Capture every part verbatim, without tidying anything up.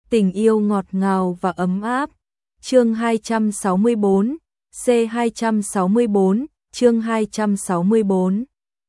Tình yêu ngọt ngào và ấm áp. Chương hai trăm sáu mươi bốn, C hai trăm sáu mươi bốn, chương hai trăm sáu mươi bốn.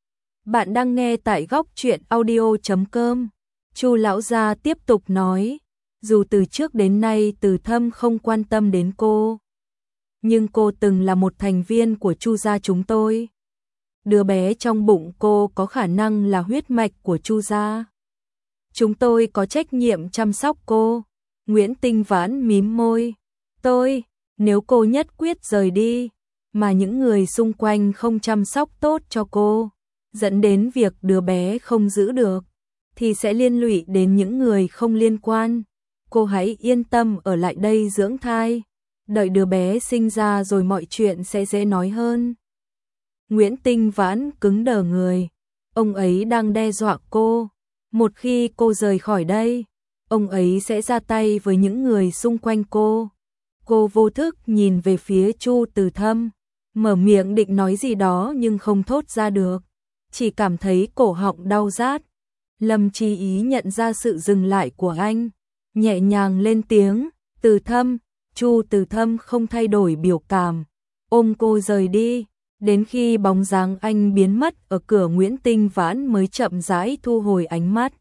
Bạn đang nghe tại góc truyện audio chấm com. Chu lão gia tiếp tục nói, dù từ trước đến nay Từ Thâm không quan tâm đến cô, nhưng cô từng là một thành viên của Chu gia chúng tôi. Đứa bé trong bụng cô có khả năng là huyết mạch của Chu gia. Chúng tôi có trách nhiệm chăm sóc cô. Nguyễn Tinh Vãn mím môi. Tôi, nếu cô nhất quyết rời đi, mà những người xung quanh không chăm sóc tốt cho cô, dẫn đến việc đứa bé không giữ được, thì sẽ liên lụy đến những người không liên quan. Cô hãy yên tâm ở lại đây dưỡng thai, đợi đứa bé sinh ra rồi mọi chuyện sẽ dễ nói hơn. Nguyễn Tinh Vãn cứng đờ người. Ông ấy đang đe dọa cô. Một khi cô rời khỏi đây, ông ấy sẽ ra tay với những người xung quanh cô. Cô vô thức nhìn về phía Chu Từ Thâm, mở miệng định nói gì đó nhưng không thốt ra được, chỉ cảm thấy cổ họng đau rát. Lâm Chí Ý nhận ra sự dừng lại của anh, nhẹ nhàng lên tiếng, Từ Thâm. Chu Từ Thâm không thay đổi biểu cảm, ôm cô rời đi, đến khi bóng dáng anh biến mất ở cửa Nguyễn Tinh Vãn mới chậm rãi thu hồi ánh mắt.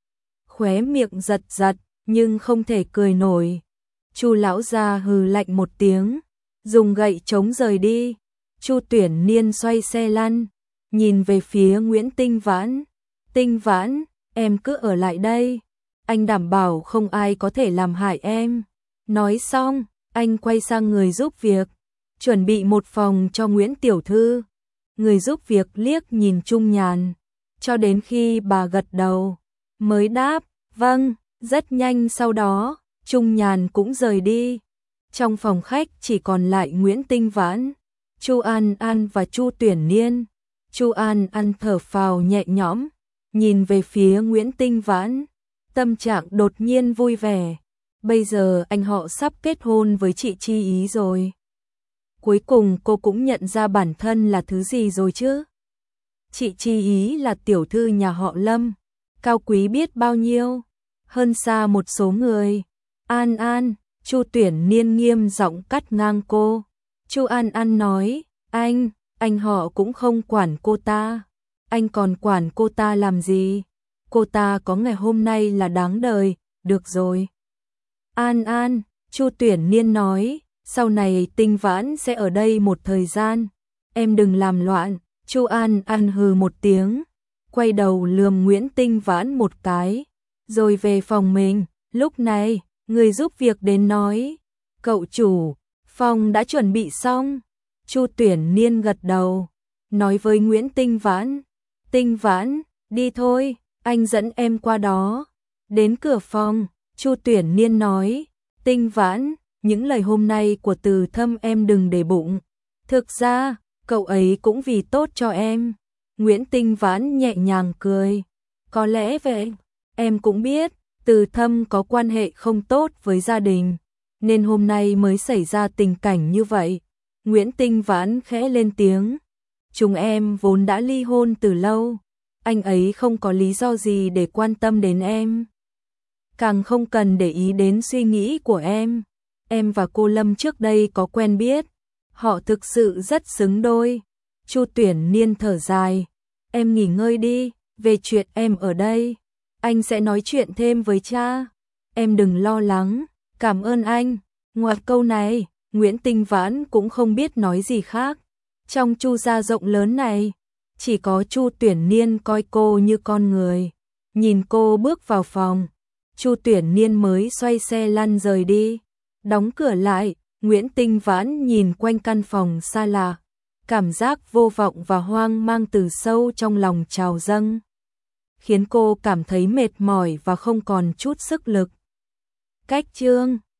Khóe miệng giật giật, nhưng không thể cười nổi. Chu lão gia hừ lạnh một tiếng, dùng gậy chống rời đi. Chu Tuyển Niên xoay xe lăn, nhìn về phía Nguyễn Tinh Vãn. Tinh Vãn, em cứ ở lại đây, anh đảm bảo không ai có thể làm hại em. Nói xong, anh quay sang người giúp việc, chuẩn bị một phòng cho Nguyễn tiểu thư. Người giúp việc liếc nhìn Trung Nhàn, cho đến khi bà gật đầu, mới đáp, vâng. Rất nhanh sau đó, Trung Nhàn cũng rời đi. Trong phòng khách chỉ còn lại Nguyễn Tinh Vãn, Chu An An và Chu Tuyển Niên. Chu An An thở phào nhẹ nhõm, nhìn về phía Nguyễn Tinh Vãn, tâm trạng đột nhiên vui vẻ. Bây giờ anh họ sắp kết hôn với chị Chi Ý rồi. Cuối cùng cô cũng nhận ra bản thân là thứ gì rồi chứ. Chị Chi Ý là tiểu thư nhà họ Lâm, cao quý biết bao nhiêu, hơn xa một số người. An An, Chu Tuyển Niên nghiêm giọng cắt ngang cô. Chu An An nói, anh, anh họ cũng không quản cô ta. Anh còn quản cô ta làm gì? Cô ta có ngày hôm nay là đáng đời, được rồi. An An, Chu Tuyển Niên nói, sau này Tinh Vãn sẽ ở đây một thời gian, em đừng làm loạn. Chu An An hừ một tiếng, quay đầu lườm Nguyễn Tinh Vãn một cái, rồi về phòng mình. Lúc này, người giúp việc đến nói, cậu chủ, phòng đã chuẩn bị xong. Chu Tuyển Niên gật đầu, nói với Nguyễn Tinh Vãn, Tinh Vãn, đi thôi, anh dẫn em qua đó. Đến cửa phòng, Chu Tuyển Niên nói, Tinh Vãn, những lời hôm nay của Từ Thâm em đừng để bụng. Thực ra, cậu ấy cũng vì tốt cho em. Nguyễn Tinh Vãn nhẹ nhàng cười, có lẽ vậy, em cũng biết, Từ Thâm có quan hệ không tốt với gia đình, nên hôm nay mới xảy ra tình cảnh như vậy. Nguyễn Tinh Vãn khẽ lên tiếng, chúng em vốn đã ly hôn từ lâu, anh ấy không có lý do gì để quan tâm đến em, càng không cần để ý đến suy nghĩ của em. Em và cô Lâm trước đây có quen biết, họ thực sự rất xứng đôi. Chu Tuyển Niên thở dài, em nghỉ ngơi đi, về chuyện em ở đây, anh sẽ nói chuyện thêm với cha. Em đừng lo lắng, cảm ơn anh. Ngoài câu này, Nguyễn Tinh Vãn cũng không biết nói gì khác. Trong Chu gia rộng lớn này, chỉ có Chu Tuyển Niên coi cô như con người. Nhìn cô bước vào phòng, Chu Tuyển Niên mới xoay xe lăn rời đi. Đóng cửa lại, Nguyễn Tinh Vãn nhìn quanh căn phòng xa lạ, cảm giác vô vọng và hoang mang từ sâu trong lòng trào dâng, khiến cô cảm thấy mệt mỏi và không còn chút sức lực. Cách chương